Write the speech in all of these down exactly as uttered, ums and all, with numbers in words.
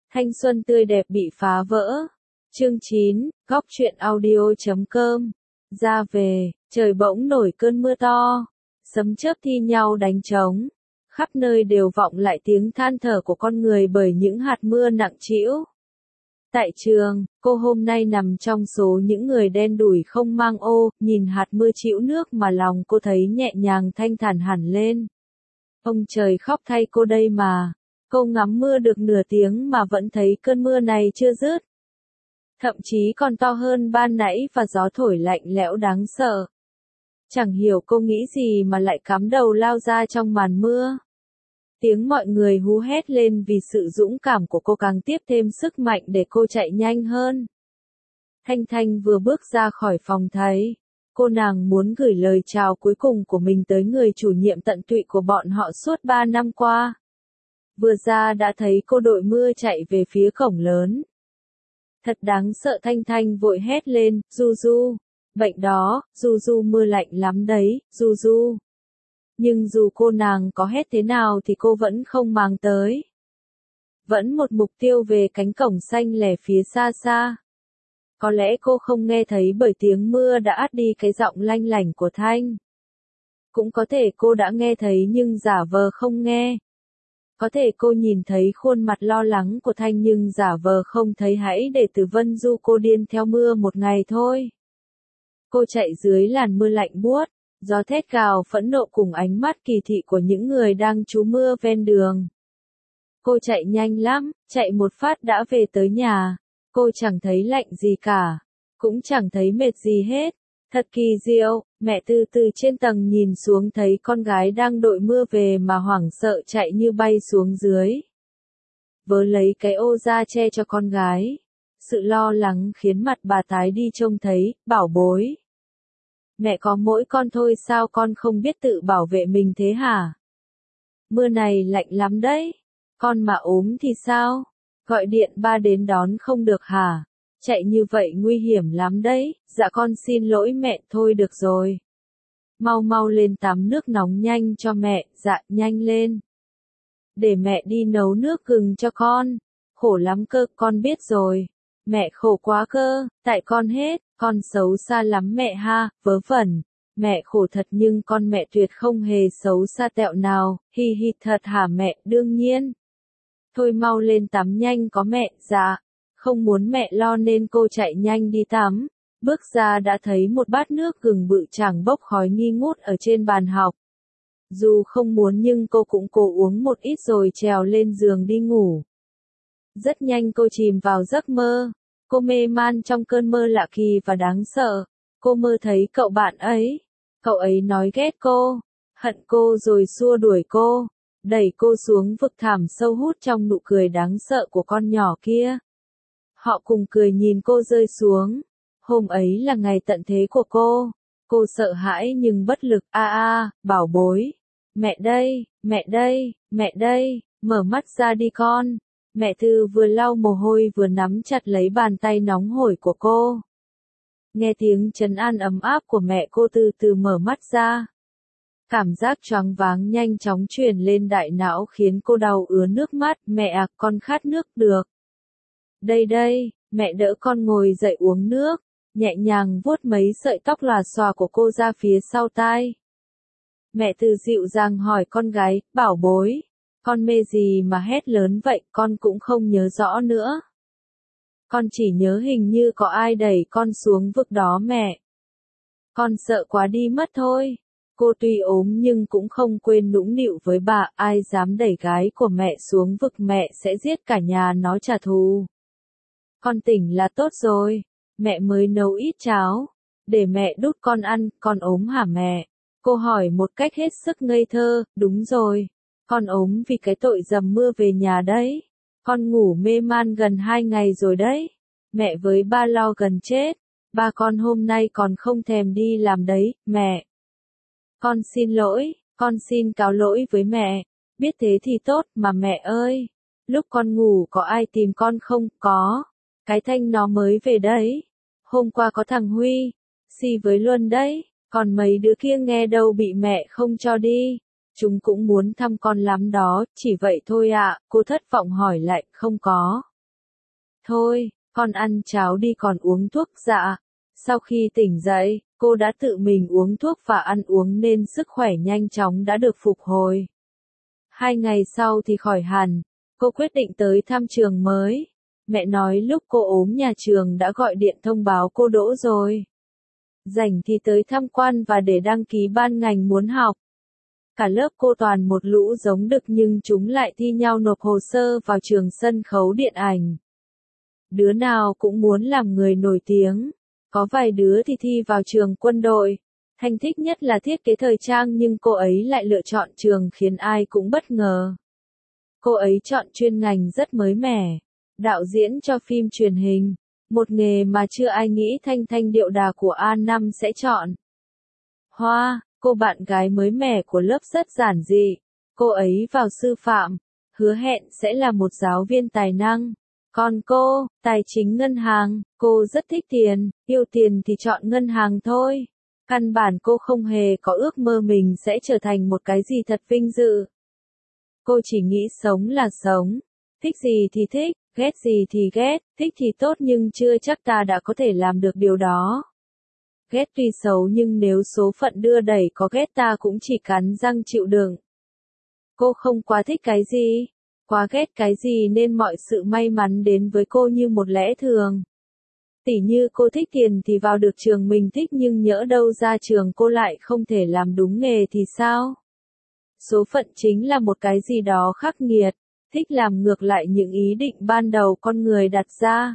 Thanh xuân tươi đẹp bị phá vỡ. Chương chín, góc truyện audio chấm com. Ra về, trời bỗng nổi cơn mưa to. Sấm chớp thi nhau đánh trống. Khắp nơi đều vọng lại tiếng than thở của con người bởi những hạt mưa nặng trĩu. Tại trường, cô hôm nay nằm trong số những người đen đủi không mang ô, nhìn hạt mưa trĩu nước mà lòng cô thấy nhẹ nhàng thanh thản hẳn lên. Ông trời khóc thay cô đây mà. Cô ngắm mưa được nửa tiếng mà vẫn thấy cơn mưa này chưa dứt. Thậm chí còn to hơn ban nãy và gió thổi lạnh lẽo đáng sợ. Chẳng hiểu cô nghĩ gì mà lại cắm đầu lao ra trong màn mưa. Tiếng mọi người hú hét lên vì sự dũng cảm của cô càng tiếp thêm sức mạnh để cô chạy nhanh hơn. Thanh Thanh vừa bước ra khỏi phòng thấy, cô nàng muốn gửi lời chào cuối cùng của mình tới người chủ nhiệm tận tụy của bọn họ suốt ba năm qua. Vừa ra đã thấy cô đội mưa chạy về phía cổng lớn. Thật đáng sợ, Thanh Thanh vội hét lên, Du Du, bệnh đó, Du Du mưa lạnh lắm đấy, Du Du. Nhưng dù cô nàng có hét thế nào thì cô vẫn không mang tới. Vẫn một mục tiêu về cánh cổng xanh lẻ phía xa xa. Có lẽ cô không nghe thấy bởi tiếng mưa đã át đi cái giọng lanh lảnh của Thanh. Cũng có thể cô đã nghe thấy nhưng giả vờ không nghe. Có thể cô nhìn thấy khuôn mặt lo lắng của Thanh nhưng giả vờ không thấy, hãy để Từ Vân du cô điên theo mưa một ngày thôi. Cô chạy dưới làn mưa lạnh buốt, gió thét gào phẫn nộ cùng ánh mắt kỳ thị của những người đang trú mưa ven đường. Cô chạy nhanh lắm, chạy một phát đã về tới nhà. Cô chẳng thấy lạnh gì cả, cũng chẳng thấy mệt gì hết. Thật kỳ diệu, mẹ từ từ trên tầng nhìn xuống thấy con gái đang đội mưa về mà hoảng sợ chạy như bay xuống dưới. Vớ lấy cái ô ra che cho con gái. Sự lo lắng khiến mặt bà tái đi trông thấy, bảo bối. Mẹ có mỗi con thôi sao con không biết tự bảo vệ mình thế hả? Mưa này lạnh lắm đấy. Con mà ốm thì sao? Gọi điện ba đến đón không được hả? Chạy như vậy nguy hiểm lắm đấy. Dạ con xin lỗi mẹ, thôi được rồi. Mau mau lên tắm nước nóng nhanh cho mẹ, dạ nhanh lên. Để mẹ đi nấu nước gừng cho con. Khổ lắm cơ, con biết rồi. Mẹ khổ quá cơ, tại con hết, con xấu xa lắm mẹ ha, vớ vẩn. Mẹ khổ thật nhưng con mẹ tuyệt không hề xấu xa tẹo nào, hi hi thật hả mẹ, đương nhiên. Thôi mau lên tắm nhanh có mẹ, dạ. Không muốn mẹ lo nên cô chạy nhanh đi tắm. Bước ra đã thấy một bát nước gừng bự chảng bốc khói nghi ngút ở trên bàn học. Dù không muốn nhưng cô cũng cố uống một ít rồi trèo lên giường đi ngủ. Rất nhanh cô chìm vào giấc mơ. Cô mê man trong cơn mơ lạ kỳ và đáng sợ. Cô mơ thấy cậu bạn ấy. Cậu ấy nói ghét cô, hận cô rồi xua đuổi cô, đẩy cô xuống vực thẳm sâu hút trong nụ cười đáng sợ của con nhỏ kia. Họ cùng cười nhìn cô rơi xuống. Hôm ấy là ngày tận thế của cô. Cô sợ hãi nhưng bất lực, a a, bảo bối. Mẹ đây, mẹ đây, mẹ đây, mở mắt ra đi con. Mẹ Thư vừa lau mồ hôi vừa nắm chặt lấy bàn tay nóng hổi của cô. Nghe tiếng trấn an ấm áp của mẹ, cô từ từ mở mắt ra. Cảm giác choáng váng nhanh chóng truyền lên đại não khiến cô đau ứa nước mắt. Mẹ à, con khát nước được. Đây đây, mẹ đỡ con ngồi dậy uống nước, nhẹ nhàng vuốt mấy sợi tóc lòa xòa của cô ra phía sau tai. Mẹ Từ dịu dàng hỏi con gái, bảo bối, con mê gì mà hét lớn vậy, con cũng không nhớ rõ nữa. Con chỉ nhớ hình như có ai đẩy con xuống vực đó mẹ. Con sợ quá đi mất thôi. Cô tuy ốm nhưng cũng không quên nũng nịu với bà, ai dám đẩy gái của mẹ xuống vực mẹ sẽ giết cả nhà nó trả thù. Con tỉnh là tốt rồi, mẹ mới nấu ít cháo, để mẹ đút con ăn, con ốm hả mẹ? Cô hỏi một cách hết sức ngây thơ, đúng rồi, con ốm vì cái tội dầm mưa về nhà đấy. Con ngủ mê man gần hai ngày rồi đấy. Mẹ với ba lo gần chết. Ba con hôm nay còn không thèm đi làm đấy, mẹ. Con xin lỗi, con xin cáo lỗi với mẹ. Biết thế thì tốt mà mẹ ơi. Lúc con ngủ có ai tìm con không? Có. Cái Thanh nó mới về đấy. Hôm qua có thằng Huy. Si với Luân đấy. Còn mấy đứa kia nghe đâu bị mẹ không cho đi. Chúng cũng muốn thăm con lắm đó, chỉ vậy thôi ạ. Cô thất vọng hỏi lại, không có. Thôi, con ăn cháo đi còn uống thuốc dạ. Sau khi tỉnh dậy, cô đã tự mình uống thuốc và ăn uống nên sức khỏe nhanh chóng đã được phục hồi. Hai ngày sau thì khỏi hẳn, cô quyết định tới thăm trường mới. Mẹ nói lúc cô ốm nhà trường đã gọi điện thông báo cô đỗ rồi. Rảnh thì tới tham quan và để đăng ký ban ngành muốn học. Cả lớp cô toàn một lũ giống đực nhưng chúng lại thi nhau nộp hồ sơ vào trường sân khấu điện ảnh. Đứa nào cũng muốn làm người nổi tiếng. Có vài đứa thì thi vào trường quân đội. Thanh thích nhất là thiết kế thời trang nhưng cô ấy lại lựa chọn trường khiến ai cũng bất ngờ. Cô ấy chọn chuyên ngành rất mới mẻ. Đạo diễn cho phim truyền hình. Một nghề mà chưa ai nghĩ thanh thanh điệu đà của A năm sẽ chọn. Hoa, cô bạn gái mới mẻ của lớp rất giản dị. Cô ấy vào sư phạm. Hứa hẹn sẽ là một giáo viên tài năng. Còn cô, tài chính ngân hàng, cô rất thích tiền, yêu tiền thì chọn ngân hàng thôi. Căn bản cô không hề có ước mơ mình sẽ trở thành một cái gì thật vinh dự. Cô chỉ nghĩ sống là sống. Thích gì thì thích, ghét gì thì ghét, thích thì tốt nhưng chưa chắc ta đã có thể làm được điều đó. Ghét tuy xấu nhưng nếu số phận đưa đẩy có ghét ta cũng chỉ cắn răng chịu đựng. Cô không quá thích cái gì, quá ghét cái gì nên mọi sự may mắn đến với cô như một lẽ thường. Tỉ như cô thích tiền thì vào được trường mình thích nhưng nhỡ đâu ra trường cô lại không thể làm đúng nghề thì sao? Số phận chính là một cái gì đó khắc nghiệt, thích làm ngược lại những ý định ban đầu con người đặt ra.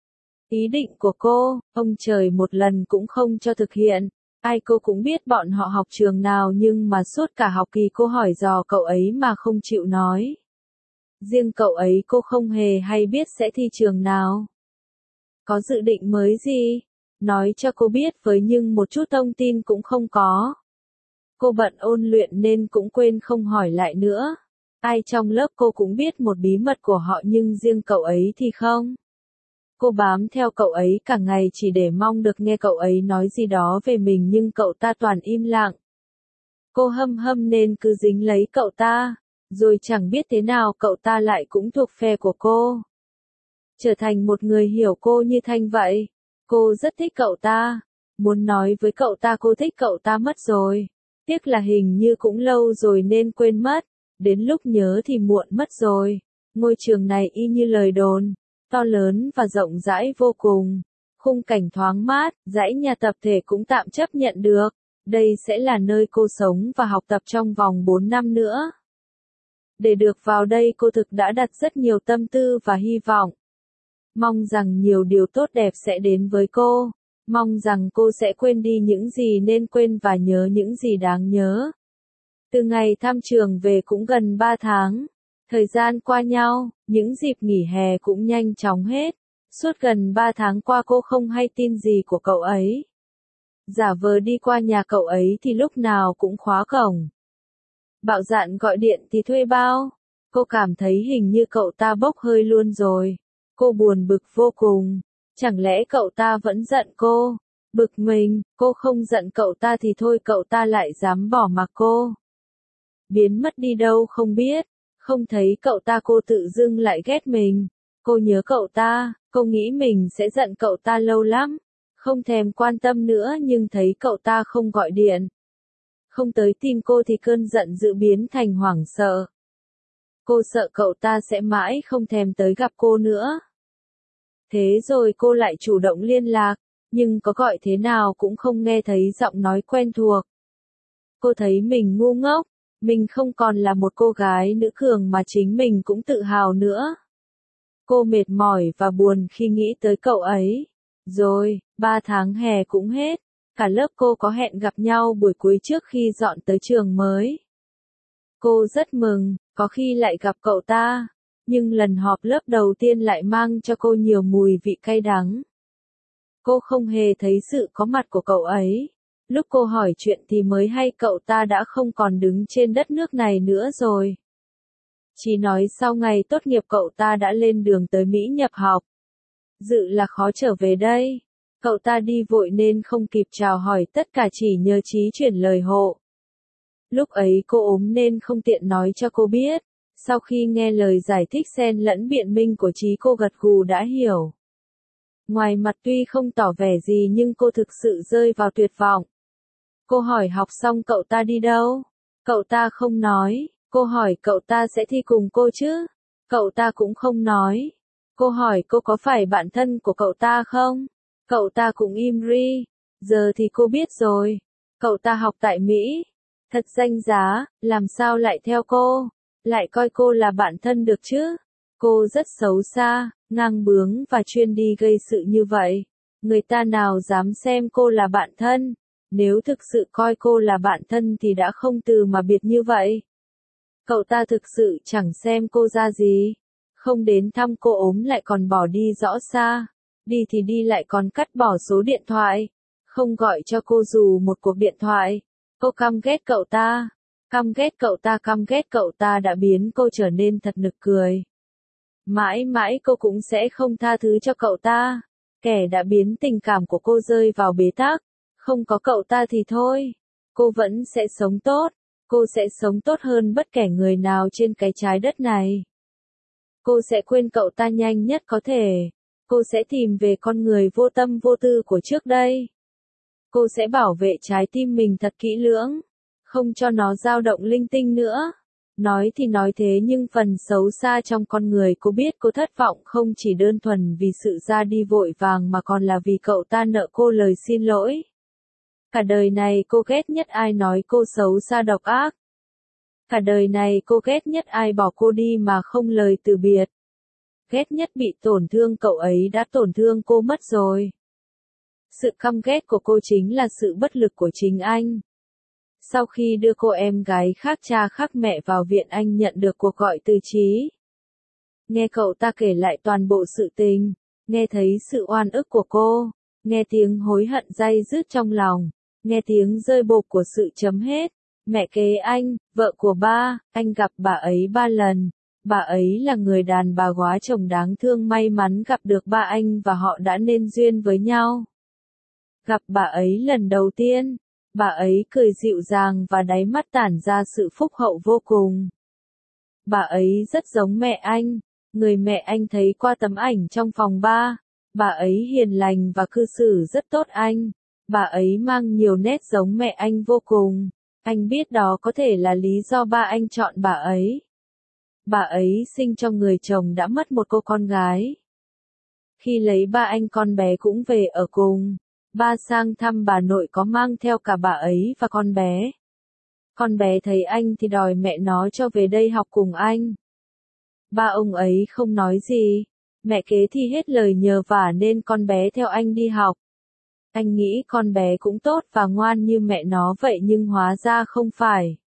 Ý định của cô, ông trời một lần cũng không cho thực hiện. Ai cô cũng biết bọn họ học trường nào nhưng mà suốt cả học kỳ cô hỏi dò cậu ấy mà không chịu nói. Riêng cậu ấy cô không hề hay biết sẽ thi trường nào. Có dự định mới gì? Nói cho cô biết với nhưng một chút thông tin cũng không có. Cô bận ôn luyện nên cũng quên không hỏi lại nữa. Ai trong lớp cô cũng biết một bí mật của họ nhưng riêng cậu ấy thì không. Cô bám theo cậu ấy cả ngày chỉ để mong được nghe cậu ấy nói gì đó về mình nhưng cậu ta toàn im lặng. Cô hâm hâm nên cứ dính lấy cậu ta, rồi chẳng biết thế nào cậu ta lại cũng thuộc phe của cô. Trở thành một người hiểu cô như Thanh vậy. Cô rất thích cậu ta. Muốn nói với cậu ta cô thích cậu ta mất rồi. Tiếc là hình như cũng lâu rồi nên quên mất. Đến lúc nhớ thì muộn mất rồi. Ngôi trường này y như lời đồn. To lớn và rộng rãi vô cùng. Khung cảnh thoáng mát, dãy nhà tập thể cũng tạm chấp nhận được. Đây sẽ là nơi cô sống và học tập trong vòng bốn năm nữa. Để được vào đây cô thực đã đặt rất nhiều tâm tư và hy vọng. Mong rằng nhiều điều tốt đẹp sẽ đến với cô. Mong rằng cô sẽ quên đi những gì nên quên và nhớ những gì đáng nhớ. Từ ngày thăm trường về cũng gần ba tháng. Thời gian qua nhau, những dịp nghỉ hè cũng nhanh chóng hết. Suốt gần ba tháng qua cô không hay tin gì của cậu ấy. Giả vờ đi qua nhà cậu ấy thì lúc nào cũng khóa cổng. Bạo dạn gọi điện thì thuê bao. Cô cảm thấy hình như cậu ta bốc hơi luôn rồi. Cô buồn bực vô cùng. Chẳng lẽ cậu ta vẫn giận cô? Bực mình, cô không giận cậu ta thì thôi cậu ta lại dám bỏ mặc cô. Biến mất đi đâu không biết. Không thấy cậu ta cô tự dưng lại ghét mình. Cô nhớ cậu ta, cô nghĩ mình sẽ giận cậu ta lâu lắm. Không thèm quan tâm nữa nhưng thấy cậu ta không gọi điện. Không tới tìm cô thì cơn giận dữ biến thành hoảng sợ. Cô sợ cậu ta sẽ mãi không thèm tới gặp cô nữa. Thế rồi cô lại chủ động liên lạc, nhưng có gọi thế nào cũng không nghe thấy giọng nói quen thuộc. Cô thấy mình ngu ngốc, mình không còn là một cô gái nữ cường mà chính mình cũng tự hào nữa. Cô mệt mỏi và buồn khi nghĩ tới cậu ấy. Rồi, ba tháng hè cũng hết, cả lớp cô có hẹn gặp nhau buổi cuối trước khi dọn tới trường mới. Cô rất mừng, có khi lại gặp cậu ta. Nhưng lần họp lớp đầu tiên lại mang cho cô nhiều mùi vị cay đắng. Cô không hề thấy sự có mặt của cậu ấy. Lúc cô hỏi chuyện thì mới hay cậu ta đã không còn đứng trên đất nước này nữa rồi. Chỉ nói sau ngày tốt nghiệp cậu ta đã lên đường tới Mỹ nhập học. Dự là khó trở về đây. Cậu ta đi vội nên không kịp chào hỏi tất cả chỉ nhờ Chí chuyển lời hộ. Lúc ấy cô ốm nên không tiện nói cho cô biết. Sau khi nghe lời giải thích xen lẫn biện minh của Chí, cô gật gù đã hiểu. Ngoài mặt tuy không tỏ vẻ gì nhưng cô thực sự rơi vào tuyệt vọng. Cô hỏi học xong cậu ta đi đâu? Cậu ta không nói. Cô hỏi cậu ta sẽ thi cùng cô chứ? Cậu ta cũng không nói. Cô hỏi cô có phải bạn thân của cậu ta không? Cậu ta cũng im ri. Giờ thì cô biết rồi. Cậu ta học tại Mỹ. Thật danh giá, làm sao lại theo cô? Lại coi cô là bạn thân được chứ? Cô rất xấu xa, ngang bướng và chuyên đi gây sự như vậy. Người ta nào dám xem cô là bạn thân? Nếu thực sự coi cô là bạn thân thì đã không từ mà biệt như vậy. Cậu ta thực sự chẳng xem cô ra gì. Không đến thăm cô ốm lại còn bỏ đi rõ xa. Đi thì đi lại còn cắt bỏ số điện thoại. Không gọi cho cô dù một cuộc điện thoại. Cô căm ghét cậu ta. Căm ghét cậu ta căm ghét cậu ta đã biến cô trở nên thật nực cười. Mãi mãi cô cũng sẽ không tha thứ cho cậu ta. Kẻ đã biến tình cảm của cô rơi vào bế tắc. Không có cậu ta thì thôi. Cô vẫn sẽ sống tốt. Cô sẽ sống tốt hơn bất kể người nào trên cái trái đất này. Cô sẽ quên cậu ta nhanh nhất có thể. Cô sẽ tìm về con người vô tâm vô tư của trước đây. Cô sẽ bảo vệ trái tim mình thật kỹ lưỡng. Không cho nó dao động linh tinh nữa. Nói thì nói thế nhưng phần xấu xa trong con người cô biết cô thất vọng không chỉ đơn thuần vì sự ra đi vội vàng mà còn là vì cậu ta nợ cô lời xin lỗi. Cả đời này cô ghét nhất ai nói cô xấu xa độc ác. Cả đời này cô ghét nhất ai bỏ cô đi mà không lời từ biệt. Ghét nhất bị tổn thương cậu ấy đã tổn thương cô mất rồi. Sự căm ghét của cô chính là sự bất lực của chính anh. Sau khi đưa cô em gái khác cha khác mẹ vào viện anh nhận được cuộc gọi từ Chí. Nghe cậu ta kể lại toàn bộ sự tình, nghe thấy sự oan ức của cô, nghe tiếng hối hận day dứt trong lòng, nghe tiếng rơi bột của sự chấm hết. Mẹ kế anh, vợ của ba, anh gặp bà ấy ba lần. Bà ấy là người đàn bà góa chồng đáng thương may mắn gặp được ba anh và họ đã nên duyên với nhau. Gặp bà ấy lần đầu tiên, bà ấy cười dịu dàng và đáy mắt tản ra sự phúc hậu vô cùng. Bà ấy rất giống mẹ anh, người mẹ anh thấy qua tấm ảnh trong phòng ba. Bà ấy hiền lành và cư xử rất tốt anh. Bà ấy mang nhiều nét giống mẹ anh vô cùng. Anh biết đó có thể là lý do ba anh chọn bà ấy. Bà ấy sinh cho người chồng đã mất một cô con gái. Khi lấy ba anh con bé cũng về ở cùng. Ba sang thăm bà nội có mang theo cả bà ấy và con bé. Con bé thấy anh thì đòi mẹ nó cho về đây học cùng anh. Ba ông ấy không nói gì. Mẹ kế thì hết lời nhờ vả nên con bé theo anh đi học. Anh nghĩ con bé cũng tốt và ngoan như mẹ nó vậy nhưng hóa ra không phải.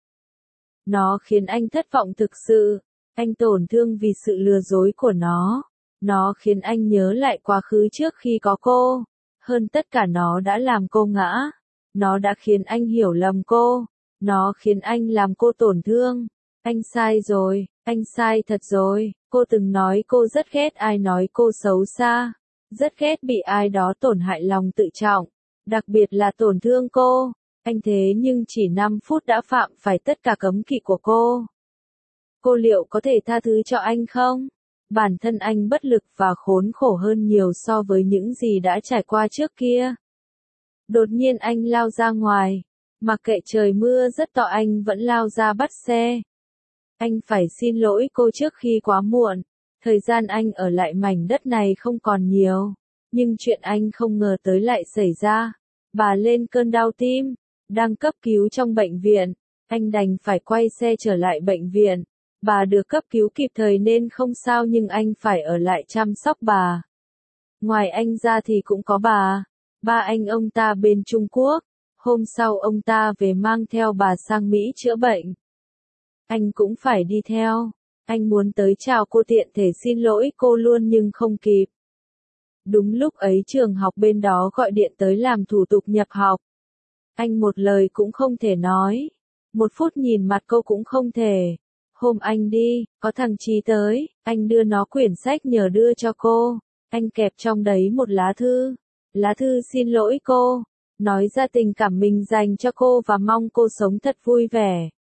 Nó khiến anh thất vọng thực sự. Anh tổn thương vì sự lừa dối của nó. Nó khiến anh nhớ lại quá khứ trước khi có cô. Hơn tất cả nó đã làm cô ngã. Nó đã khiến anh hiểu lầm cô. Nó khiến anh làm cô tổn thương. Anh sai rồi, anh sai thật rồi. Cô từng nói cô rất ghét ai nói cô xấu xa. Rất ghét bị ai đó tổn hại lòng tự trọng. Đặc biệt là tổn thương cô. Anh thế nhưng chỉ năm phút đã phạm phải tất cả cấm kỵ của cô. Cô liệu có thể tha thứ cho anh không? Bản thân anh bất lực và khốn khổ hơn nhiều so với những gì đã trải qua trước kia. Đột nhiên anh lao ra ngoài. Mặc kệ trời mưa rất to anh vẫn lao ra bắt xe. Anh phải xin lỗi cô trước khi quá muộn. Thời gian anh ở lại mảnh đất này không còn nhiều. Nhưng chuyện anh không ngờ tới lại xảy ra. Bà lên cơn đau tim. Đang cấp cứu trong bệnh viện. Anh đành phải quay xe trở lại bệnh viện. Bà được cấp cứu kịp thời nên không sao nhưng anh phải ở lại chăm sóc bà. Ngoài anh ra thì cũng có bà. Ba anh ông ta bên Trung Quốc. Hôm sau ông ta về mang theo bà sang Mỹ chữa bệnh. Anh cũng phải đi theo. Anh muốn tới chào cô tiện thể xin lỗi cô luôn nhưng không kịp. Đúng lúc ấy trường học bên đó gọi điện tới làm thủ tục nhập học. Anh một lời cũng không thể nói. Một phút nhìn mặt cô cũng không thể. Hôm anh đi, có thằng Chí tới, anh đưa nó quyển sách nhờ đưa cho cô. Anh kẹp trong đấy một lá thư. Lá thư xin lỗi cô. Nói ra tình cảm mình dành cho cô và mong cô sống thật vui vẻ.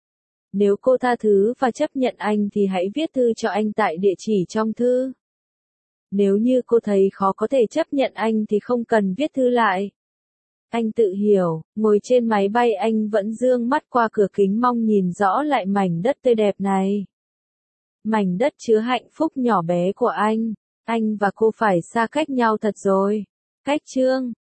Nếu cô tha thứ và chấp nhận anh thì hãy viết thư cho anh tại địa chỉ trong thư. Nếu như cô thấy khó có thể chấp nhận anh thì không cần viết thư lại. Anh tự hiểu, ngồi trên máy bay anh vẫn dương mắt qua cửa kính mong nhìn rõ lại mảnh đất tươi đẹp này. Mảnh đất chứa hạnh phúc nhỏ bé của anh. Anh và cô phải xa cách nhau thật rồi. Cách chương